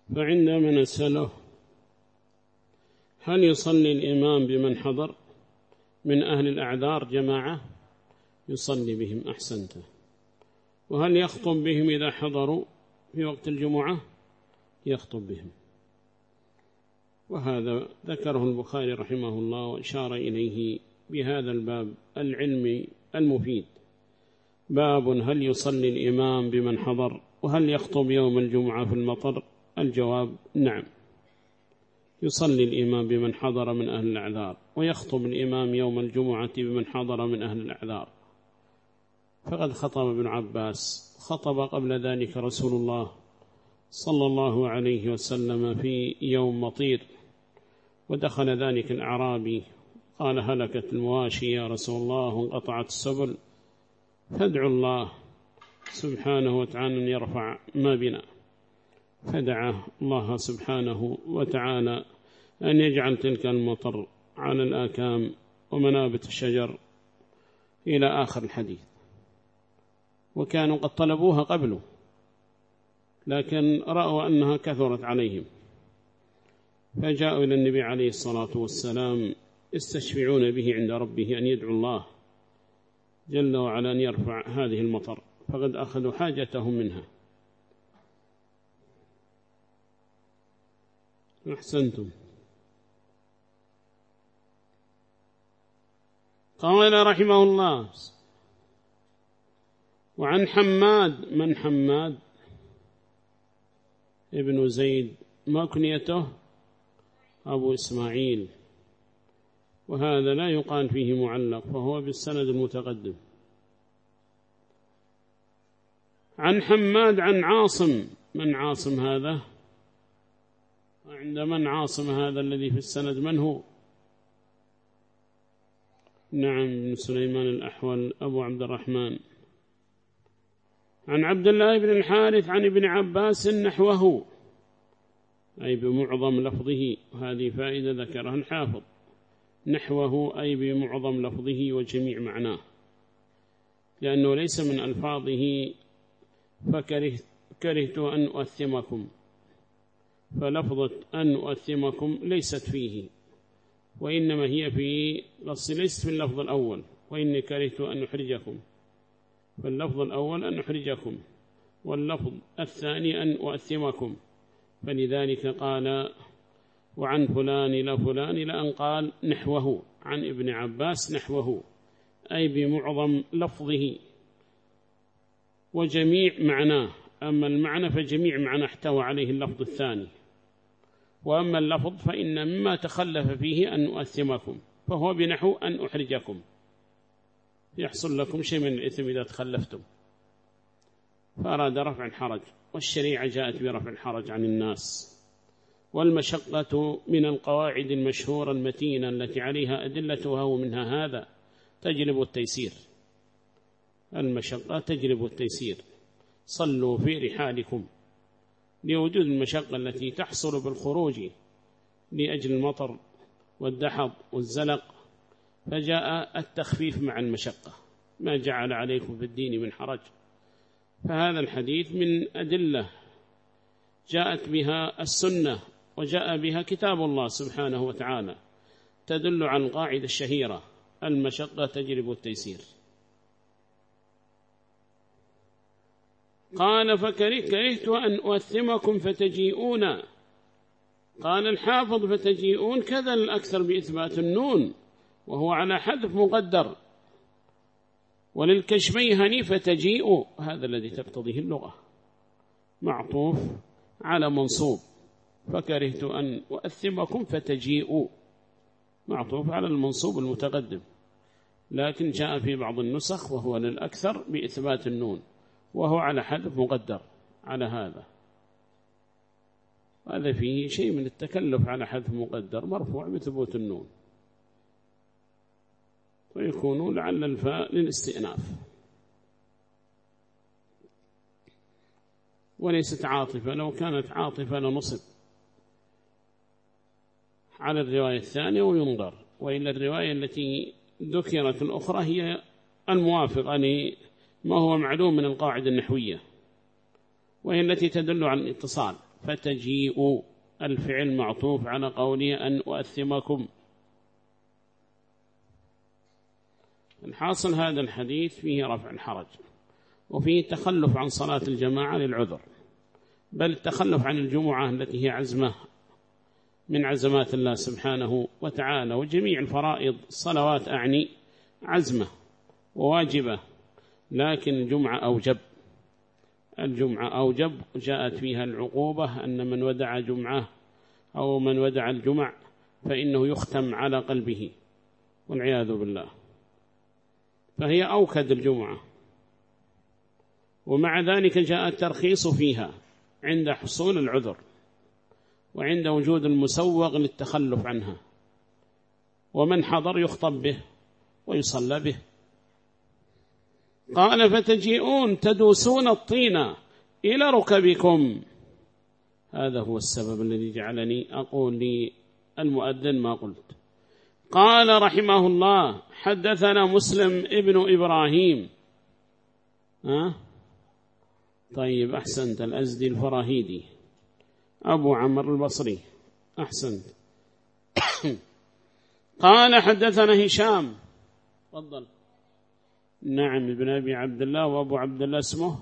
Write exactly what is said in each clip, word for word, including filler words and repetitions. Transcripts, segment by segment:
فعندما نسأله هل يصلي الإمام بمن حضر من أهل الأعذار جماعة؟ يصلي بهم، أحسنت. وهل يخطب بهم إذا حضروا في وقت الجمعة؟ يخطب بهم. وهذا ذكره البخاري رحمه الله وإشار إليه بهذا الباب العلمي المفيد. باب هل يصلي الإمام بمن حضر وهل يخطب يوم الجمعة في المطر؟ الجواب نعم، يصلي الإمام بمن حضر من أهل الأعذار، ويخطب الإمام يوم الجمعة بمن حضر من أهل الأعذار. فقد خطب ابن عباس، خطب قبل ذلك رسول الله صلى الله عليه وسلم في يوم مطير، ودخل ذلك الأعرابي قال هلكت المواشي يا رسول الله وانقطعت السبل، فادعوا الله سبحانه وتعالى أن يرفع ما بنا. فدعا الله سبحانه وتعالى أن يجعل تلك المطر على الآكام ومنابت الشجر إلى آخر الحديث. وكانوا قد طلبوها قبله لكن رأوا أنها كثرت عليهم، فجاءوا إلى النبي عليه الصلاة والسلام يستشفعون به عند ربه أن يدعو الله جل وعلا أن يرفع هذه المطر، فقد أخذوا حاجتهم منها. أحسنتم. قال رحمه الله وعن حماد، من حماد؟ ابن زيد، ما كنيته؟ أبو إسماعيل، وهذا لا يقال فيه معلق فهو بالسند المتقدم. عن حماد عن عاصم، من عاصم هذا؟ عند من عاصم هذا الذي في السند؟ من هو؟ نعم، بن سليمان الأحول أبو عبد الرحمن. عن عبد الله بن الحارث عن ابن عباس نحوه، أي بمعظم لفظه، وهذه فائدة ذكرها الحافظ، نحوه أي بمعظم لفظه وجميع معناه، لأنه ليس من ألفاظه فكرهت أن أؤثمكم، فلفظة أن أؤثمكم ليست فيه، وإنما هي في ليست في اللفظ الأول، وإني كرهت أن أحرجكم، فاللفظ الأول أن أحرجكم، واللفظ الثاني أن أؤثمكم، فلذلك قال وعن فلان إلى فلان إلى أن قال نحوه، عن ابن عباس نحوه، أي بمعظم لفظه وجميع معناه. أما المعنى فجميع معنى احتوى عليه اللفظ الثاني، وأما اللفظ فإن مما تخلف فيه أن أؤثمكم، فهو بنحو أن أحرجكم، يحصل لكم شيء من الإثم إذا تخلفتم، فأراد رفع الحرج، والشريعة جاءت برفع الحرج عن الناس. والمشقة من القواعد المشهورة المتينة التي عليها أدلتها، ومنها هذا تجلب التيسير، المشقة تجلب التيسير. صلوا في رحالكم، لوجود المشقة التي تحصل بالخروج لأجل المطر والدحض والزلق، فجاء التخفيف مع المشقة، ما جعل عليكم في الدين من حرج. فهذا الحديث من أدلة جاءت بها السنة وجاء بها كتاب الله سبحانه وتعالى، تدل على القاعدة الشهيرة المشقة تجلب التيسير. قال فكرهت أن أؤثمكم فتجيئون، قال الحافظ فتجيئون كذا الأكثر بإثبات النون وهو على حذف مقدر، وللكشميهني فتجيئوا، هذا الذي تقتضيه اللغة، معطوف على منصوب، فكرهت أن أؤثمكم فتجيئوا معطوف على المنصوب المتقدم، لكن جاء في بعض النسخ وهو للأكثر بإثبات النون وهو على حذف مقدر على هذا. هذا فيه شيء من التكلف على حذف مقدر مرفوع بثبوت النون، ويكون لعل الفاء للاستئناف وليست عاطفة، لو كانت عاطفة لنصب على الرواية الثانية وينظر، وإلا الرواية التي ذكرت الأخرى هي الموافقة لما هو معلوم من القاعدة النحوية، وهي التي تدل على الاتصال، فتجيء الفعل معطوف على قوله أن أؤثمكم. الحاصل هذا الحديث فيه رفع الحرج، وفيه تخلف عن صلاة الجماعة للعذر، بل التخلف عن الجمعة التي هي عزمة من عزمات الله سبحانه وتعالى، وجميع الفرائض الصلوات أعني عزمة وواجبة، لكن الجمعة أوجب، الجمعة أوجب، جاءت فيها العقوبة أن من ودع جمعة أو من ودع الجمع فإنه يختم على قلبه والعياذ بالله، فهي أوكد الجمعة. ومع ذلك جاء الترخيص فيها عند حصول العذر وعند وجود المسوغ للتخلف عنها، ومن حضر يخطب به ويصلى به. قال فتجيئون تدوسون الطين إلى ركبكم. هذا هو السبب الذي جعلني أقول للمؤذن ما قلت. قال رحمه الله حدثنا مسلم ابن إبراهيم. ها؟ طيب أحسنت، الأزدي الفراهيدي أبو عمرو البصري، أحسنت. قال حدثنا هشام، تفضل. نعم ابن أبي عبد الله، وأبو عبد الله اسمه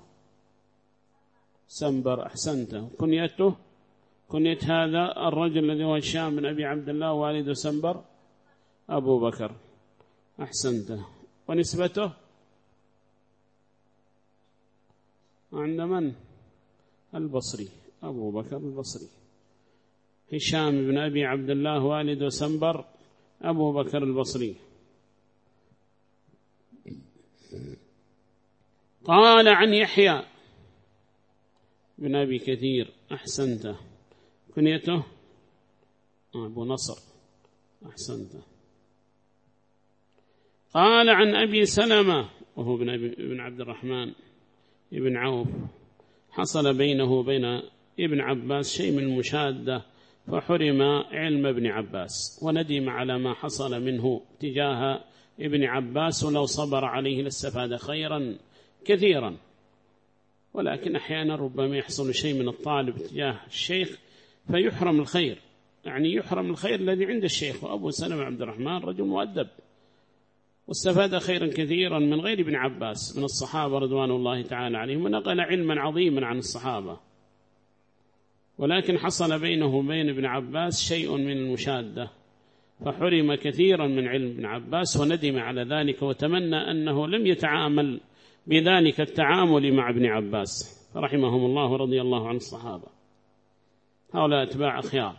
سنبر، أحسنته. كنيته كنية هذا الرجل الذي هو هشام بن أبي عبد الله والد سنبر أبو بكر، أحسنته. ونسبته عند من؟ البصري، أبو بكر البصري، هشام بن أبي عبد الله والد سنبر أبو بكر البصري. قال عن يحيى بن أبي كثير، أحسنته. كنيته أبو نصر، أحسنته. قال عن أبي سلمة وهو بن, أبي بن عبد الرحمن ابن عوف، حصل بينه وبين ابن عباس شيء من المشادة فحرم علم ابن عباس، وندم على ما حصل منه تجاه ابن عباس، ولو صبر عليه لاستفاد خيرا كثيرا. ولكن أحيانا ربما يحصل شيء من الطالب تجاه الشيخ فيحرم الخير، يعني يحرم الخير الذي عند الشيخ. وأبو سلمة عبد الرحمن رجل مؤدب واستفاد خيرا كثيرا من غير ابن عباس من الصحابة رضوان الله تعالى عليهم، ونقل علما عظيما عن الصحابة، ولكن حصل بينه وبين ابن عباس شيء من المشادة فحرم كثيرا من علم ابن عباس، وندم على ذلك وتمنى أنه لم يتعامل بذلك التعامل مع ابن عباس رحمهم الله رضي الله عن الصحابة، هؤلاء أتباع أخيار.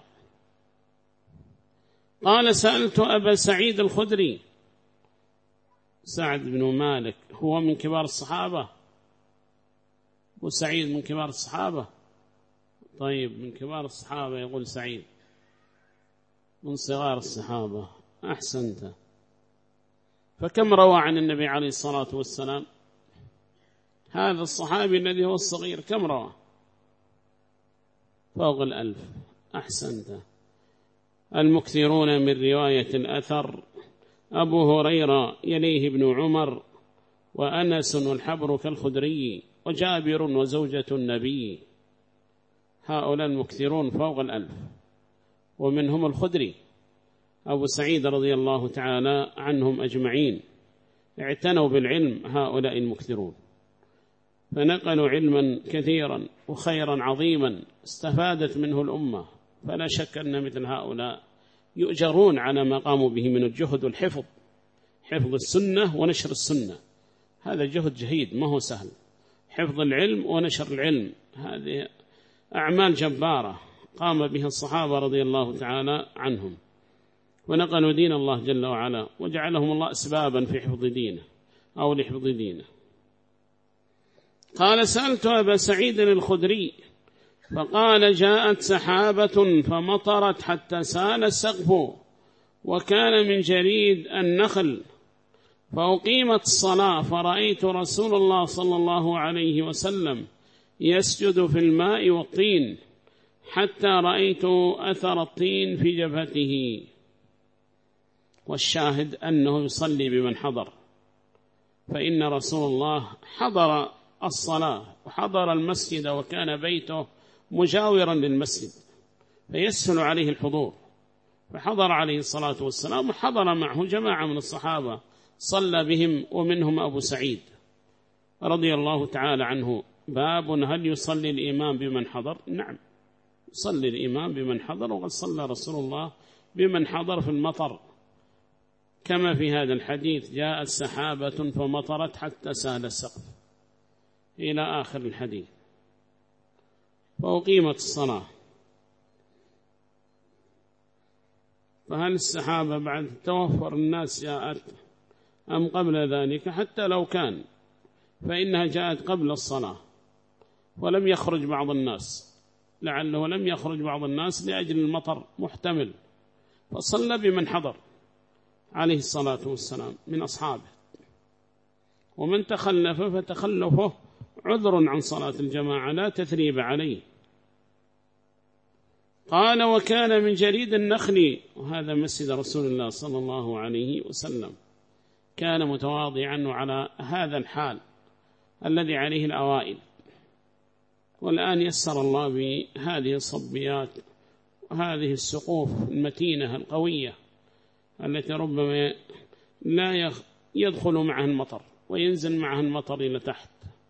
قال سألت أبا سعيد الخدري، سعد بن مالك هو من كبار الصحابة؟ أبو سعيد من كبار الصحابة؟ طيب من كبار الصحابة يقول سعيد، من صغار الصحابة، أحسنت. فكم روى عن النبي عليه الصلاة والسلام هذا الصحابي الذي هو الصغير؟ كم روى؟ فوق الألف، أحسنت. المكثرون من رواية الأثر أبو هريرة، يليه ابن عمر، وأنس، والحبر كالخدري، وجابر، وزوجة النبي. هؤلاء المكثرون فوق الألف، ومنهم الخدري أبو سعيد رضي الله تعالى عنهم أجمعين، اعتنوا بالعلم هؤلاء المكثرون، فنقلوا علما كثيرا وخيرا عظيما استفادت منه الأمة. فلا شك أن مثل هؤلاء يؤجرون على ما قاموا به من الجهد والحفظ، حفظ السنة ونشر السنة، هذا جهد جهيد ما هو سهل. حفظ العلم ونشر العلم هذه أعمال جبارة قام بها الصحابة رضي الله تعالى عنهم، ونقلوا دين الله جل وعلا، وجعلهم الله أسبابا في حفظ دينه أو لحفظ دينه. قال سألت أبا سعيد الخدري فقال جاءت سحابة فمطرت حتى سال السقف، وكان من جريد النخل، فأقيمت الصلاة، فرأيت رسول الله صلى الله عليه وسلم يسجد في الماء والطين، حتى رأيت أثر الطين في جبهته. والشاهد أنه يصلي بمن حضر، فإن رسول الله حضر الصلاة وحضر المسجد، وكان بيته مجاورا للمسجد فيسهل عليه الحضور، فحضر عليه الصلاة والسلام وحضر معه جماعة من الصحابة صلى بهم ومنهم أبو سعيد رضي الله تعالى عنه. باب هل يصلي الإمام بمن حضر؟ نعم، يصلي الإمام بمن حضر، وقد صلى رسول الله بمن حضر في المطر، كما في هذا الحديث جاءت سحابة فمطرت حتى سال السقف إلى آخر الحديث، فأقيمت الصلاة. فهل السحابة بعد توفر الناس جاءت أم قبل ذلك؟ حتى لو كان فإنها جاءت قبل الصلاة ولم يخرج بعض الناس، لعله لم يخرج بعض الناس لأجل المطر محتمل، فصلى بمن حضر عليه الصلاة والسلام من أصحابه. ومن تخلف فتخلفه عذر عن صلاة الجماعة لا تثريب عليه. قال وكان من جريد النخل، وهذا مسجد رسول الله صلى الله عليه وسلم، كان متواضعا على هذا الحال الذي عليه الأوائل. والآن يسر الله بهذه الصبيات وهذه السقوف المتينة القوية التي ربما لا يدخل معها المطر وينزل معها المطر إلى تحت،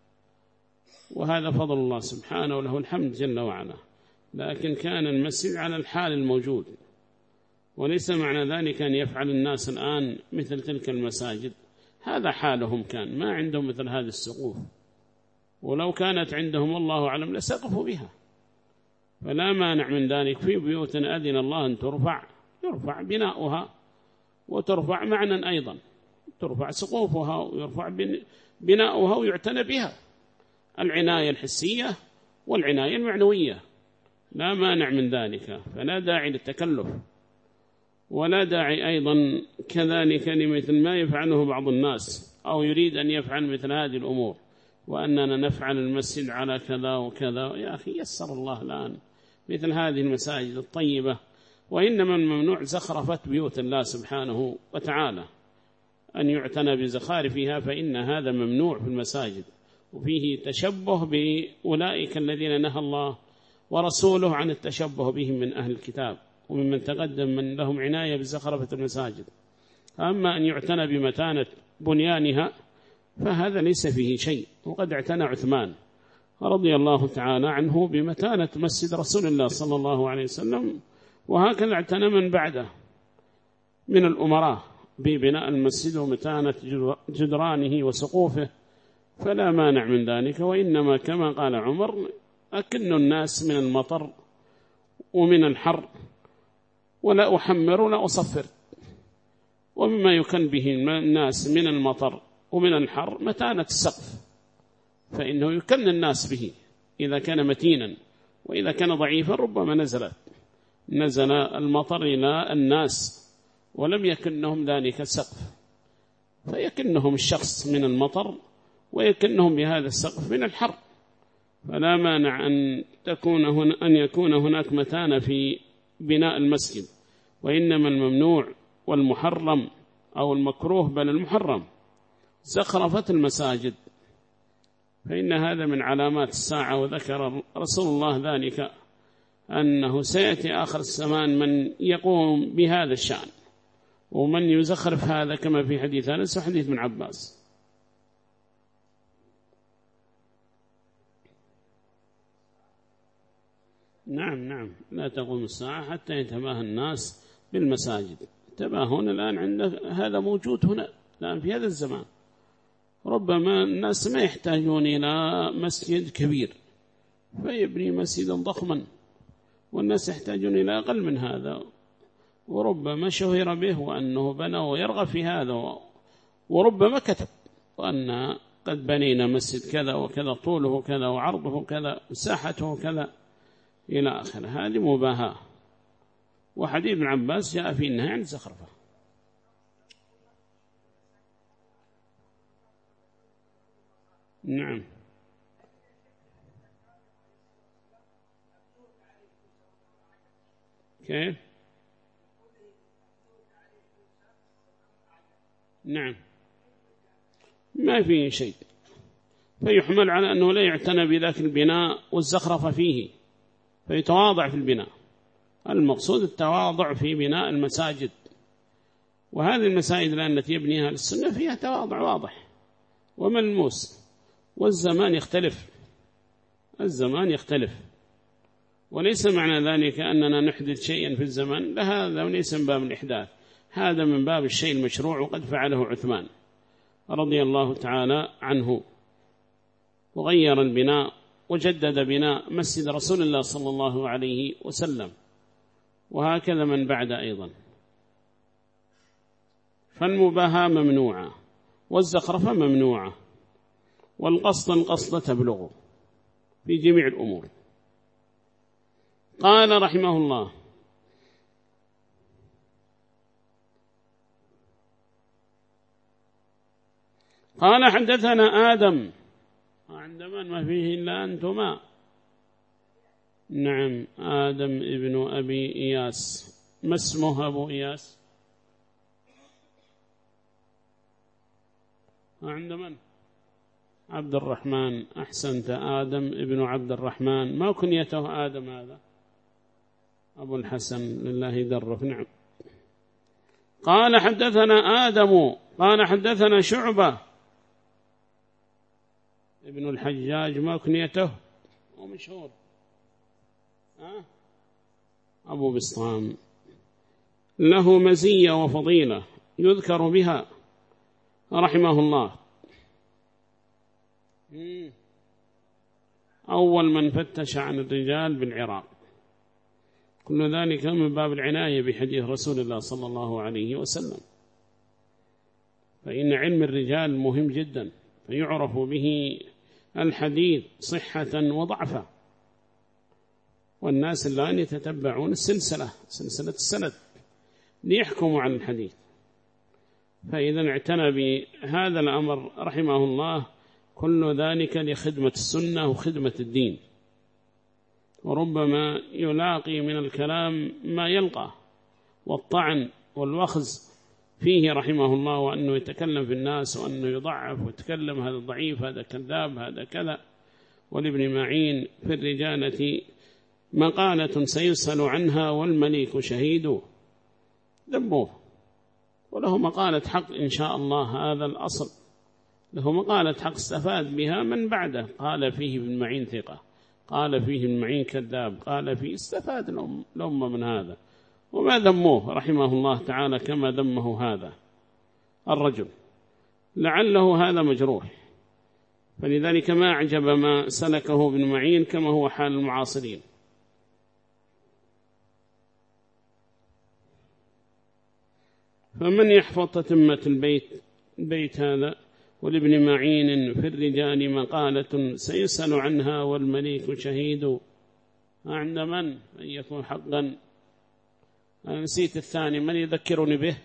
وهذا فضل الله سبحانه وله الحمد جل وعلا. لكن كان المسجد على الحال الموجود، وليس معنى ذلك أن يفعل الناس الآن مثل تلك المساجد، هذا حالهم كان، ما عندهم مثل هذه السقوف، ولو كانت عندهم الله أعلم لسقفوا بها. فلا مانع من ذلك في بيوت أذن الله أن ترفع يرفع بناؤها وترفع معنا أيضا، ترفع سقوفها ويرفع بناؤها ويعتنى بها، العناية الحسية والعناية المعنوية، لا مانع من ذلك، فلا داعي للتكلف، ولا داعي أيضا كذلك لمثل ما يفعله بعض الناس أو يريد أن يفعل مثل هذه الأمور، وأننا نفعل المسجد على كذا وكذا. يا أخي يسر الله الآن مثل هذه المساجد الطيبة، وإنما الممنوع زخرفة بيوت الله سبحانه وتعالى، أن يعتنى بزخارفها، فإن هذا ممنوع في المساجد، وفيه تشبه بأولئك الذين نهى الله ورسوله عن التشبه بهم من أهل الكتاب وممن تقدم من لهم عناية بزخرفة المساجد. أما أن يعتنى بمتانة بنيانها فهذا ليس فيه شيء، وقد اعتنى عثمان رضي الله تعالى عنه بمتانة مسجد رسول الله صلى الله عليه وسلم، وهكذا اعتنى من بعده من الأمراء ببناء المسجد ومتانة جدرانه وسقوفه، فلا مانع من ذلك. وإنما كما قال عمر أكن الناس من المطر ومن الحر، ولا أحمر ولا أصفر. ومما يكن به الناس من المطر ومن الحر متانة السقف، فإنه يكن الناس به إذا كان متينا، وإذا كان ضعيفا ربما نزلت نزل المطر إلى الناس ولم يكنهم ذلك السقف، فيكنهم الشخص من المطر ويكنهم بهذا السقف من الحر. فلا مانع أن تكون هنا أن يكون هناك متانة في بناء المسجد، وإنما الممنوع والمحرم أو المكروه بل المحرم زخرفة المساجد، فإن هذا من علامات الساعة. وذكر رسول الله ذلك أنه سيأتي آخر الزمان من يقوم بهذا الشأن ومن يزخرف هذا، كما في حديث أنس وحديث ابن عباس. نعم نعم، لا تقوم الساعة حتى يتباهى الناس بالمساجد. تباهون الآن عند هذا موجود هنا الآن في هذا الزمان، ربما الناس ما يحتاجون إلى مسجد كبير فيبني مسجدا ضخما، والناس يحتاجون إلى أقل من هذا، وربما شهر به وأنه بنى ويرغب في هذا، وربما كتب وأن قد بنينا مسجد كذا وكذا، طوله كذا وعرضه كذا مساحته كذا إلى آخر. هذه مباهاة. وحديث ابن عباس جاء في النهي عن الزخرفة. نعم كيف؟ نعم ما فيه شيء، فيحمل على أنه لا يعتنى بذاك البناء والزخرفة فيه، فيتواضع في البناء. المقصود التواضع في بناء المساجد، وهذه المساجد الآن التي يبنيها للسنة فيها تواضع واضح وملموس، والزمان يختلف، الزمان يختلف، وليس معنى ذلك أننا نحدث شيئا في الزمن، لا، هذا وليس من باب الإحداث، هذا من باب الشيء المشروع، وقد فعله عثمان رضي الله تعالى عنه، وغير البناء وجدد بناء مسجد رسول الله صلى الله عليه وسلم، وهكذا من بعد أيضا. فالمباهاة ممنوعة، والزخرفة ممنوعة، والقصد القصد تبلغ في جميع الأمور. قال رحمه الله: قال حدثنا آدم، عند من ما فيه إلا أنتما، نعم، آدم ابن أبي إياس. ما اسمه أبو إياس؟ عند من؟ عبد الرحمن. أحسنت، آدم ابن عبد الرحمن. ما كنيته آدم هذا؟ أبو الحسن، لله درف. نعم. قال حدثنا آدم قال حدثنا شعبة ابن الحجاج. ما كنيته؟ ومشهور أه؟ أبو بسطام. له مزية وفضيلة يذكر بها رحمه الله. أول من فتش عن الرجال بالعراق. كل ذلك من باب العناية بحديث رسول الله صلى الله عليه وسلم، فإن علم الرجال مهم جدا، فيعرف به الحديث صحة وضعفا، والناس الآن يتتبعون السلسلة، سلسلة السند، ليحكموا عن الحديث. فإذا اعتنى بهذا الأمر رحمه الله، كل ذلك لخدمة السنة وخدمة الدين. وربما يلاقي من الكلام ما يلقى، والطعن والوخز فيه رحمه الله، وأنه يتكلم في الناس، وأنه يضعف ويتكلم هذا ضعيف، هذا كذاب، هذا كذا. ولابن معين في الرجالة مقالة سيسأل عنها والمليك شهيد، ذبوه. وله مقالة حق إن شاء الله، هذا الأصل، له مقالة حق استفاد بها من بعده. قال فيه ابن معين ثقة، قال فيه ابن معين كذاب، قال فيه، استفاد الأمة من هذا، وما ذموه رحمه الله تعالى كما ذمه هذا الرجل، لعله هذا مجروح. فلذلك ما أعجب ما سلكه ابن معين كما هو حال المعاصرين. فمن يحفظ تتمة البيت البيت هذا: ولابن معين في الرجال مقالة سيسأل عنها والمليك شهيد. عند من أن يكون حقا؟ أنا نسيت الثاني، من يذكرني به؟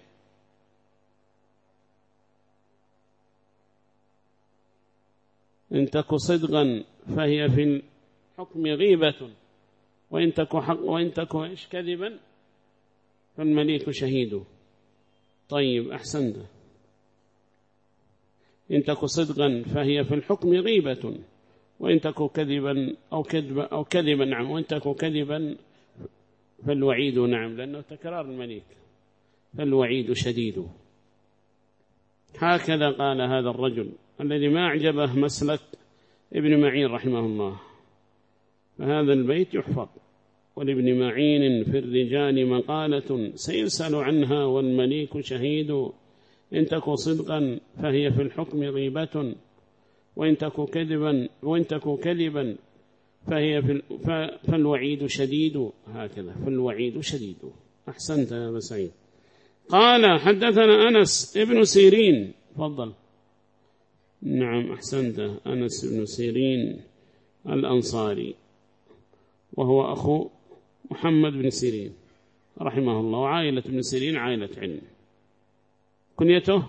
إن تك صدقا فهي في الحكم غيبة، وإن تك حق وإن تك إيش كذبا فالمليك شهيد. طيب، أحسنت. إن تك صدقا فهي في الحكم غيبة، وإن تك كذبا أو كذبا أو كذبا نعم، وإن تك كذبا فالوعيد نعم، لأنه تكرار المليك، فالوعيد شديد. هكذا قال هذا الرجل الذي ما أعجبه مسلك ابن معين رحمه الله. فهذا البيت يحفظ: ولابن معين في الرجال مقالة سيسأل عنها والمليك شهيد. إن تك صدقا فهي في الحكم غيبة، وإن تك كذبا وإن تك كذبا فهي في فالوعيد شديد. هكذا، فالوعيد شديد. أحسنت يا أبا سعيد. قال حدثنا أنس ابن سيرين. تفضل. نعم، أحسنت. أنس ابن سيرين الأنصاري، وهو أخو محمد بن سيرين رحمه الله، وعائلة ابن سيرين عائلة علم. كنيته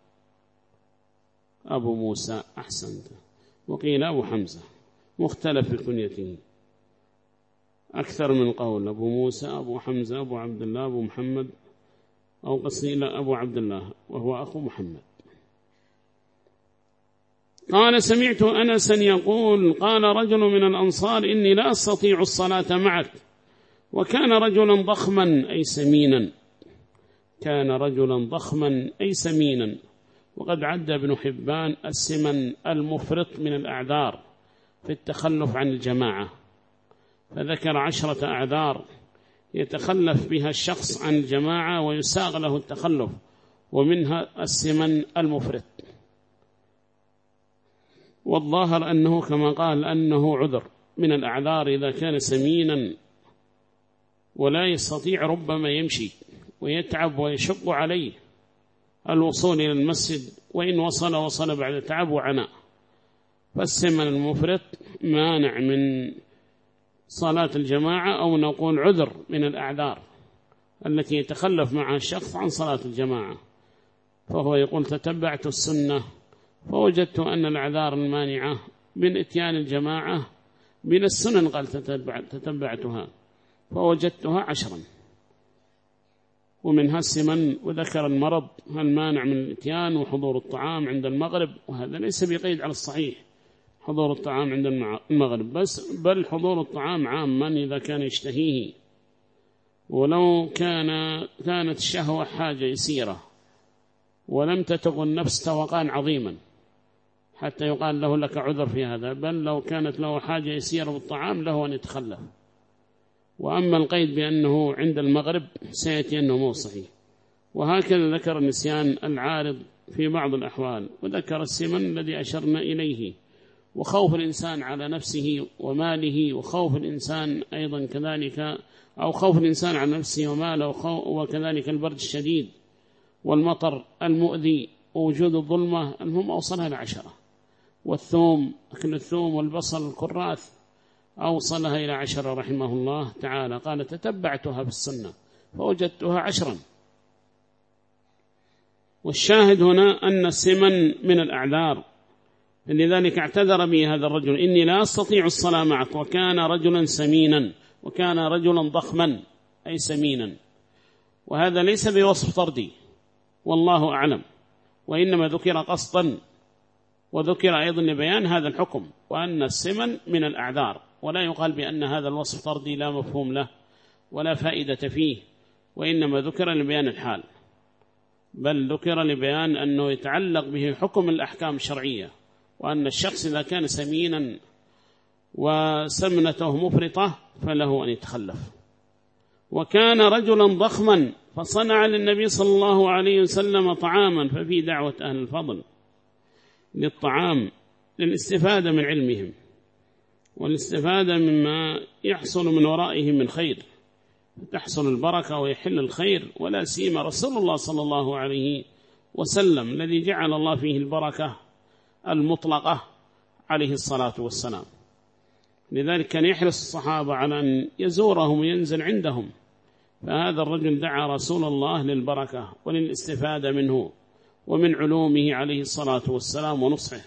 أبو موسى. أحسنت. وقيل أبو حمزة، مختلف في كنيته، أكثر من قول: أبو موسى، أبو حمزة، أبو عبد الله، أبو محمد، أو قصيل أبو عبد الله، وهو أخو محمد. قال سمعت أنسا يقول قال رجل من الأنصار إني لا أستطيع الصلاة معك، وكان رجلا ضخما أي سمينا، كان رجلا ضخما أي سمينا. وقد عد ابن حبان السمن المفرط من الأعذار في التخلف عن الجماعة، فذكر عشرة أعذار يتخلف بها الشخص عن الجماعة ويساغ له التخلف، ومنها السمن المفرط. والظاهر أنه كما قال أنه عذر من الأعذار إذا كان سمينا ولا يستطيع ربما يمشي ويتعب ويشق عليه الوصول إلى المسجد، وإن وصل وصل بعد تعب وعناء. فالسمن المفرط مانع من صلاة الجماعة، أو نقول عذر من الأعذار التي يتخلف معها الشخص عن صلاة الجماعة. فهو يقول تتبعت السنة فوجدت أن الأعذار المانعة من إتيان الجماعة من السنن، قال تتبعتها فوجدتها عشرا، ومنها السمن، وذكر المرض المانع من الإتيان وحضور الطعام عند المغرب، وهذا ليس بقيد على الصحيح حضور الطعام عند المغرب بس، بل حضور الطعام عاما إذا كان يشتهيه، ولو كان كانت الشهوة حاجة يسيرة ولم تتغ النفس توقان عظيما حتى يقال له لك عذر في هذا، بل لو كانت له حاجة يسيرة بالطعام له أن يتخلف. وأما القيد بأنه عند المغرب سيأتي أنه مو صحيح. وهكذا ذكر النسيان العارض في بعض الأحوال، وذكر السمن الذي أشرنا إليه، وخوف الإنسان على نفسه وماله، وخوف الإنسان أيضا كذلك، أو خوف الإنسان على نفسه وماله، وكذلك البرد الشديد والمطر المؤذي ووجود الظلمة، المهم أوصلها لعشرة. والثوم، أكل الثوم والبصل الكراث أوصلها إلى عشرة رحمه الله تعالى. قال تتبعتها في السنة فوجدتها عشرا. والشاهد هنا أن السمن من الأعذار، لذلك اعتذر به هذا الرجل إني لا أستطيع الصلاة معك، وكان رجلا سمينا، وكان رجلا ضخما أي سمينا. وهذا ليس بوصف طردي والله أعلم، وإنما ذكر قصدا، وذكر أيضا لبيان هذا الحكم، وأن السمن من الأعذار، ولا يقال بأن هذا الوصف طردي لا مفهوم له ولا فائدة فيه، وإنما ذكر لبيان الحال، بل ذكر لبيان أنه يتعلق به حكم الأحكام الشرعية، وأن الشخص إذا كان سمينا وسمنته مفرطة فله أن يتخلف. وكان رجلا ضخما فصنع للنبي صلى الله عليه وسلم طعاما، ففي دعوة أهل الفضل للطعام للاستفادة من علمهم والاستفادة مما يحصل من ورائهم من خير، تحصل البركة ويحل الخير، ولا سيما رسول الله صلى الله عليه وسلم الذي جعل الله فيه البركة المطلقة عليه الصلاة والسلام. لذلك كان يحرص الصحابة على أن يزورهم وينزل عندهم، فهذا الرجل دعا رسول الله للبركة وللاستفادة منه ومن علومه عليه الصلاة والسلام ونصحه،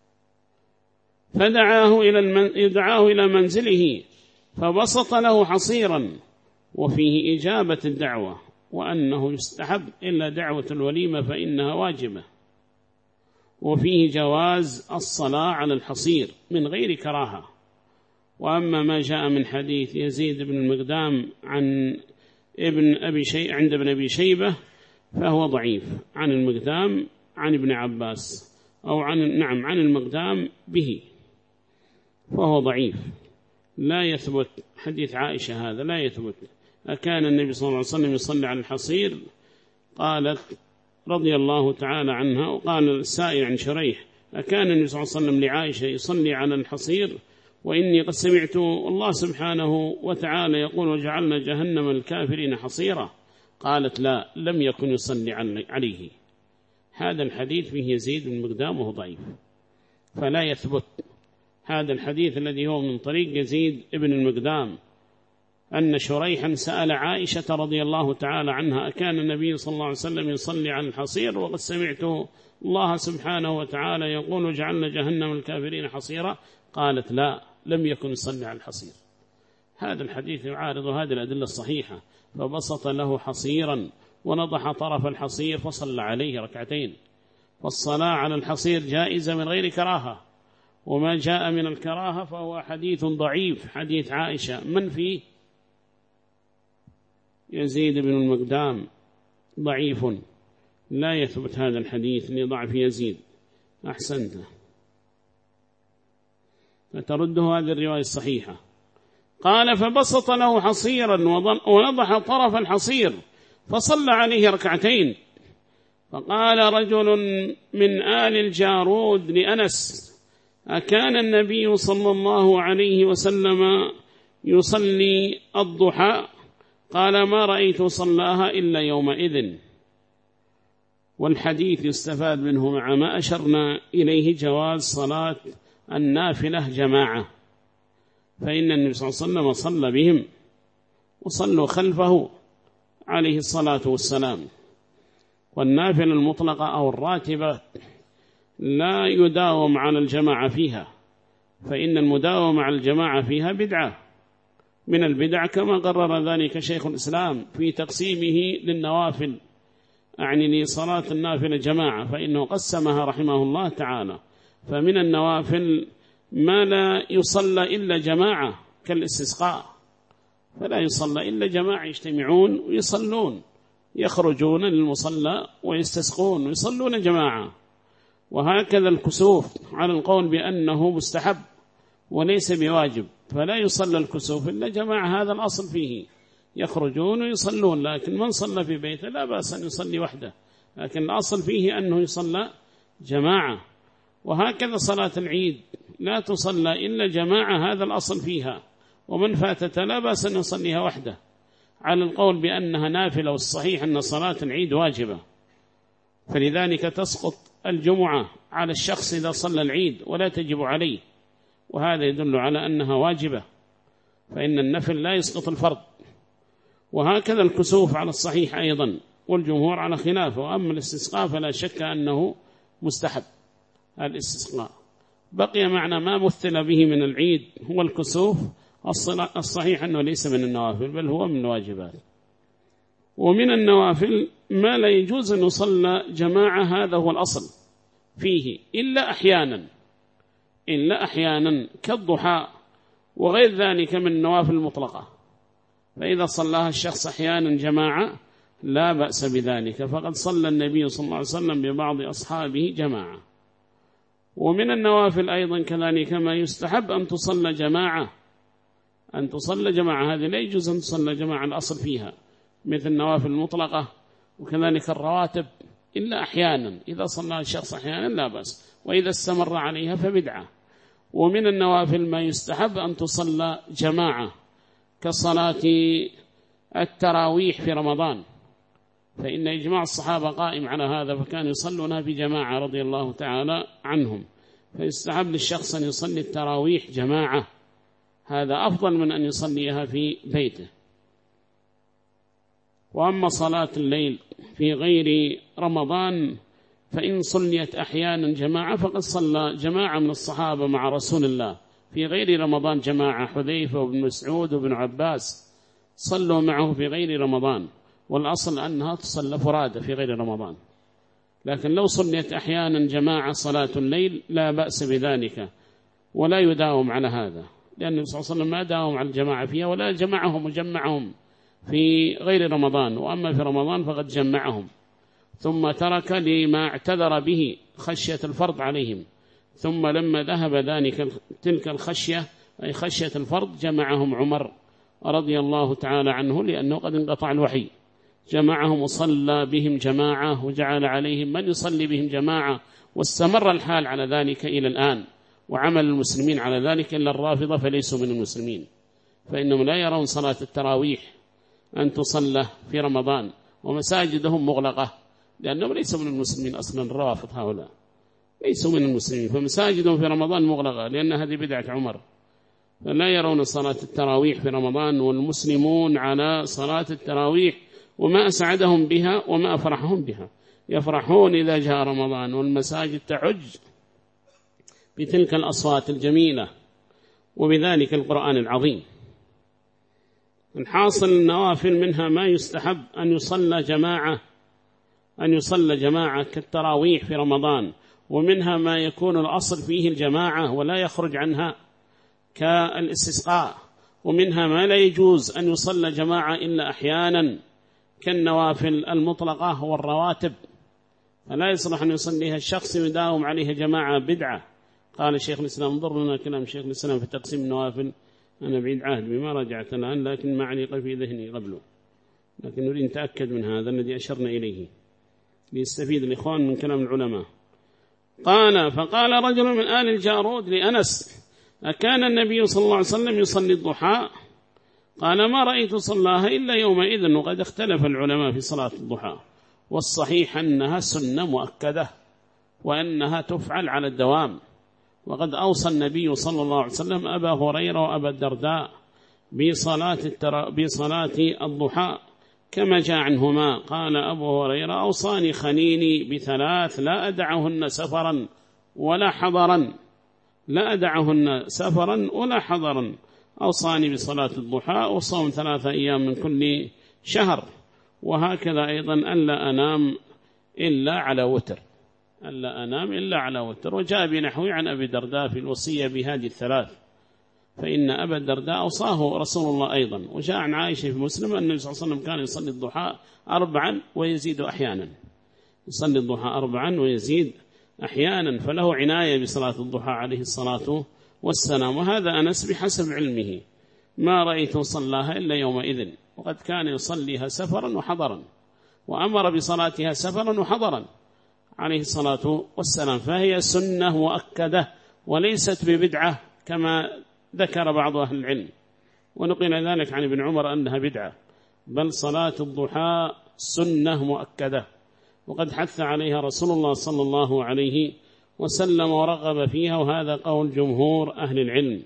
فدعاه إلى المن... دعاه إلى منزله فبسط له حصيرا، وفيه إجابة الدعوة، وأنه يستحب إلا دعوة الوليمة فإنها واجبة، وفيه جواز الصلاة على الحصير من غير كراهة. وأما ما جاء من حديث يزيد بن المقدام عن ابن أبي شيء عند ابن أبي شيبة فهو ضعيف، عن المقدام عن ابن عباس، أو عن نعم عن المقدام به، فهو ضعيف لا يثبت. حديث عائشة هذا لا يثبت. أكان النبي صلى الله عليه وسلم يصلي على الحصير؟ قالت رضي الله تعالى عنها، وقال السائل عن شريح أكان النبي صلى الله عليه وسلم لعائشة يصلي على الحصير؟ وإني قد سمعت الله سبحانه وتعالى يقول وجعلنا جهنم الكافرين حصيرا. قالت لا، لم يكن يصلي عليه. هذا الحديث فيه يزيد بن المقدام وهو ضعيف، فلا يثبت هذا الحديث الذي هو من طريق يزيد بن المقدام أن شريحا سأل عائشة رضي الله تعالى عنها أكان النبي صلى الله عليه وسلم يصلي على الحصير؟ وقد سمعت الله سبحانه وتعالى يقول وجعلنا جهنم الكافرين حصيرا. قالت لا، لم يكن يصلي على الحصير. هذا الحديث يعارض هذه الأدلة الصحيحة. فبسط له حصيرا ونضح طرف الحصير فصلى عليه ركعتين، فالصلاة على الحصير جائزة من غير كراهة، وما جاء من الكراهة فهو حديث ضعيف، حديث عائشة. من فيه؟ يزيد بن المقدام، ضعيف لا يثبت هذا الحديث لضعف يزيد. أحسنت، فترده هذه الرواية الصحيحة. قال فبسط له حصيرا ونضح طرف الحصير فصلى عليه ركعتين. فقال رجل من آل الجارود لأنس: أكان النبي صلى الله عليه وسلم يصلي الضحى؟ قال: ما رأيت صلاها إلا يومئذ. والحديث يستفاد منه مع ما أشرنا إليه جواز صلاة النافلة جماعة، فإن النبي صلى الله عليه وسلم صلى بهم وصلوا خلفه عليه الصلاة والسلام. والنافلة المطلقة أو الراتبة لا يداوم على الجماعة فيها، فإن المداومة على الجماعة فيها بدعة من البدع، كما قرر ذلك شيخ الإسلام في تقسيمه للنوافل، أعني لصلاة النافلة جماعة، فإنه قسمها رحمه الله تعالى. فمن النوافل ما لا يصلى إلا جماعة كالاستسقاء، فلا يصلى إلا جماعة، يجتمعون ويصلون، يخرجون للمصلى ويستسقون ويصلون جماعة. وهكذا الكسوف على القول بأنه مستحب وليس بواجب، فلا يصلى الكسوف إلا جماعة، هذا الأصل فيه، يخرجون ويصلون. لكن من صلى في بيته لا بأس أن يصلي وحده، لكن الأصل فيه أنه يصلى جماعة. وهكذا صلاة العيد لا تصلى إلا جماعة، هذا الأصل فيها، ومن فاتت لا بأس أن يصليها وحده على القول بأنها نافلة، والصحيح أن صلاة العيد واجبة. فلذلك تسقط الجمعة على الشخص إذا صلى العيد ولا تجب عليه، وهذا يدل على أنها واجبة، فإن النفل لا يسقط الفرض. وهكذا الكسوف على الصحيح أيضا، والجمهور على خلافه. وأما الاستسقاء فلا شك أنه مستحب الاستسقاء. بقي معنى ما مثل به من العيد هو الكسوف، الصحيح أنه ليس من النوافل بل هو من الواجبات. ومن النوافل ما لا يجوز أن يصلى جماعة، هذا هو الأصل فيه، إلا أحيانا إلا أحيانا كالضحى وغير ذلك من النوافل المطلقة، فإذا صلاها الشخص أحيانا جماعة لا بأس بذلك، فقد صلى النبي صلى الله عليه وسلم ببعض أصحابه جماعة. ومن النوافل أيضا كذلك ما يستحب أن تصلى جماعة، أن تصلى جماعة، هذه لا يجوز أن تصلى جماعة الأصل فيها، مثل النوافل المطلقة وكذلك الرواتب، إلا أحيانا، إذا صلى الشخص أحيانا لا بأس، وإذا استمر عليها فبدعة. ومن النوافل ما يستحب أن تصلى جماعة كصلاة التراويح في رمضان، فإن إجماع الصحابة قائم على هذا، فكانوا يصلونها في جماعة رضي الله تعالى عنهم. فيستحب للشخص أن يصلي التراويح جماعة، هذا أفضل من أن يصليها في بيته. وأما صلاة الليل في غير رمضان فإن صليت أحيانا جماعة فقد صلى جماعة من الصحابة مع رسول الله في غير رمضان جماعة، حذيفة وابن مسعود وابن عباس صلوا معه في غير رمضان، والأصل أنها تصلى فرادى في غير رمضان. لكن لو صليت أحيانا جماعة صلاة الليل لا بأس بذلك، ولا يداوم على هذا، لأن النبي صلى الله عليه وسلم ما داوم على الجماعة فيها، ولا جمعهم وجمعهم في غير رمضان، وأما في رمضان فقد جمعهم، ثم ترك لما اعتذر به خشية الفرض عليهم، ثم لما ذهب ذلك تلك الخشية أي خشية الفرض جمعهم عمر رضي الله تعالى عنه، لأنه قد انقطع الوحي، جمعهم وصلى بهم جماعة وجعل عليهم من يصلي بهم جماعة، واستمر الحال على ذلك إلى الآن، وعمل المسلمين على ذلك إلا الرافضة فليسوا من المسلمين، فإنهم لا يرون صلاة التراويح أن تصلى في رمضان، ومساجدهم مغلقة لأنهم ليسوا من المسلمين أصلا، الرافض هؤلاء ليسوا من المسلمين، فمساجدهم في رمضان مغلقة لأن هذه بدعة عمر، فلا يرون صلاة التراويح في رمضان، والمسلمون على صلاة التراويح وما أسعدهم بها وما أفرحهم بها، يفرحون إذا جاء رمضان والمساجد تعج بتلك الأصوات الجميلة وبذلك القرآن العظيم. الحاصل النوافل منها ما يستحب أن يصلى جماعة أن يصلى جماعة كالتراويح في رمضان، ومنها ما يكون الأصل فيه الجماعة ولا يخرج عنها كالاستسقاء، ومنها ما لا يجوز أن يصلى جماعة إلا أحيانا كالنوافل المطلقة والرواتب، فلا يصلح أن يصليها الشخص ويداوم عليها جماعة بدعة. قال شيخ الإسلام، انظر لنا كلام شيخ الإسلام في تقسيم النوافل، أنا بعيد عهد بما رجعت الآن لكن ما علق في ذهني قبله، لكن نريد نتأكد من هذا الذي أشرنا إليه ليستفيد الإخوان من كلام العلماء. قال فقال رجل من آل الجارود لأنس: أكان النبي صلى الله عليه وسلم يصلي الضحى؟ قال: ما رأيت صلاها إلا يومئذ. وقد اختلف العلماء في صلاة الضحى، والصحيح أنها سنة مؤكدة وأنها تفعل على الدوام. وقد أوصى النبي صلى الله عليه وسلم أبا هريرة وأبا الدرداء بصلاة, التر... بصلاة الضحى كما جاء عنهما. قال أبو هريرة: أوصاني خليلي بثلاث لا أدعهن سفرا ولا حضرا، لا أدعهن سفرا ولا حضرا. أوصاني بصلاة الضحى وصوم ثلاثة أيام من كل شهر، وهكذا أيضا ألا أنام إلا على وتر، ألا أنام إلا على وتر. وجاء بنحوي عن أبي الدرداء في الوصية بهذه الثلاث، فإن أبا الدرداء أوصاه رسول الله أيضا. وجاء عن عائشة في مسلم أن النبي صلى الله عليه وسلم كان يصلي الضحى أربعا ويزيد أحيانا، يصلي الضحى أربعا ويزيد أحيانا، فله عناية بصلاة الضحى عليه الصلاة والسلام. وهذا أنس بحسب علمه، ما رأيت صلاها إلا يومئذ، وقد كان يصليها سفرا وحضرا، وأمر بصلاتها سفرا وحضرا عليه الصلاة والسلام، فهي سنة مؤكدة وليست ببدعة كما ذكر بعض أهل العلم، ونقل ذلك عن ابن عمر أنها بدعة، بل صلاة الضحى سنة مؤكدة، وقد حث عليها رسول الله صلى الله عليه وسلم ورغب فيها، وهذا قول جمهور أهل العلم.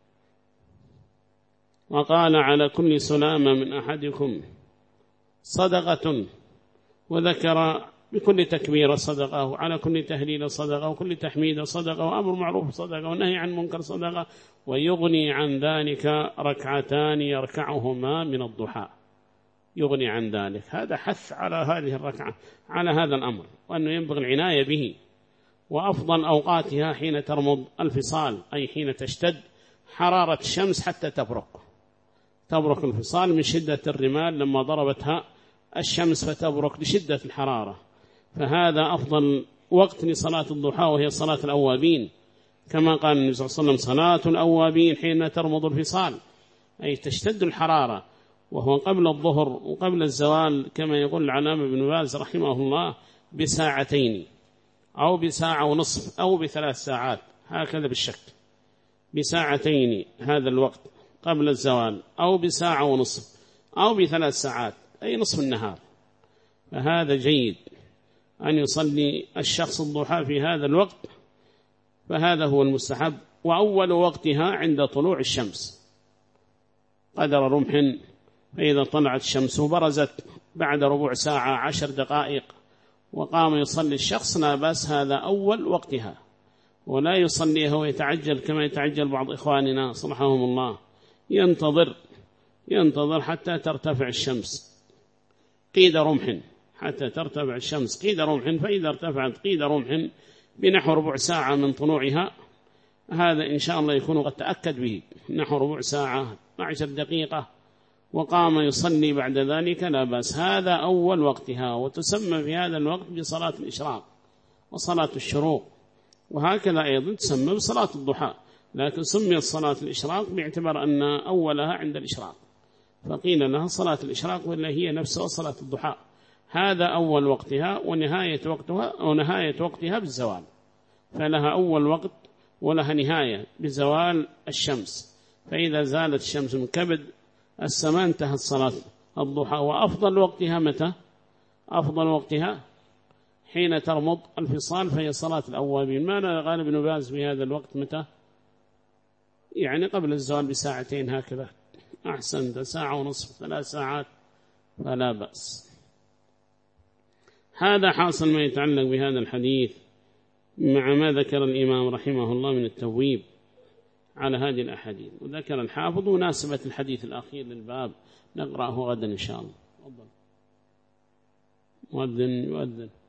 وقال: على كل سلامة من أحدكم صدقة، وذكر بكل تكبير صدقة، وعلى كل تهليل صدقة، وكل تحميد صدقة، وأمر معروف صدقة، ونهي عن منكر صدقة، ويغني عن ذلك ركعتان يركعهما من الضحى، يغني عن ذلك. هذا حث على هذه الركعة، على هذا الأمر، وأنه ينبغي العناية به. وأفضل أوقاتها حين ترمض الفصال، أي حين تشتد حرارة الشمس حتى تبرق، تبرق الفصال من شدة الرمال لما ضربتها الشمس فتبرق لشدة الحرارة، فهذا أفضل وقت لصلاة الضحى، وهي صلاة الأوابين، كما قال النبي صلى الله عليه وسلم: صلاة الأوابين حين ترمض الفصال، أي تشتد الحرارة، وهو قبل الظهر وقبل الزوال، كما يقول العلامة ابن باز رحمه الله بساعتين أو بساعة ونصف أو بثلاث ساعات، هكذا بالشك، بساعتين هذا الوقت قبل الزوال، أو بساعة ونصف أو بثلاث ساعات، أي نصف النهار. فهذا جيد أن يصلي الشخص الضحى في هذا الوقت، فهذا هو المستحب. وأول وقتها عند طلوع الشمس قدر رمح، فإذا طلعت الشمس وبرزت بعد ربع ساعة عشر دقائق وقام يصلي الشخص لا بأس، هذا أول وقتها، ولا يصليها ويتعجل كما يتعجل بعض إخواننا صلحهم الله، ينتظر ينتظر حتى ترتفع الشمس قيد رمح، حتى ترتفع الشمس قيد رمح، فإذا ارتفعت قيد رمح بنحو ربع ساعة من طلوعها، هذا إن شاء الله يكون قد تأكد به، نحو ربع ساعة عشر دقيقة، وقام يصلي بعد ذلك لا بأس، هذا أول وقتها. وتسمى في هذا الوقت بصلاة الإشراق وصلاة الشروق، وهكذا أيضا تسمى بصلاة الضحى، لكن سميت صلاة الإشراق باعتبار أن أولها عند الإشراق، فقيل لها صلاة الإشراق، ولا هي نفسها صلاة الضحى. هذا أول وقتها، ونهاية وقتها ونهاية وقتها بالزوال، فلها أول وقت ولها نهاية بزوال الشمس، فإذا زالت الشمس من كبد السماء انتهت صلاة الضحى. وأفضل وقتها متى؟ أفضل وقتها حين ترمض الفصال، فهي صلاة الأوابين. ما قال ابن باز بهذا الوقت متى؟ يعني قبل الزوال بساعتين هكذا، أحسن ساعة ونصف ثلاث ساعات فلا بأس. هذا حاصل ما يتعلق بهذا الحديث مع ما ذكر الإمام رحمه الله من التبويب على هذه الأحاديث. وذكر الحافظ مناسبة الحديث الأخير للباب، نقرأه غدا إن شاء الله. مؤذن يؤذن.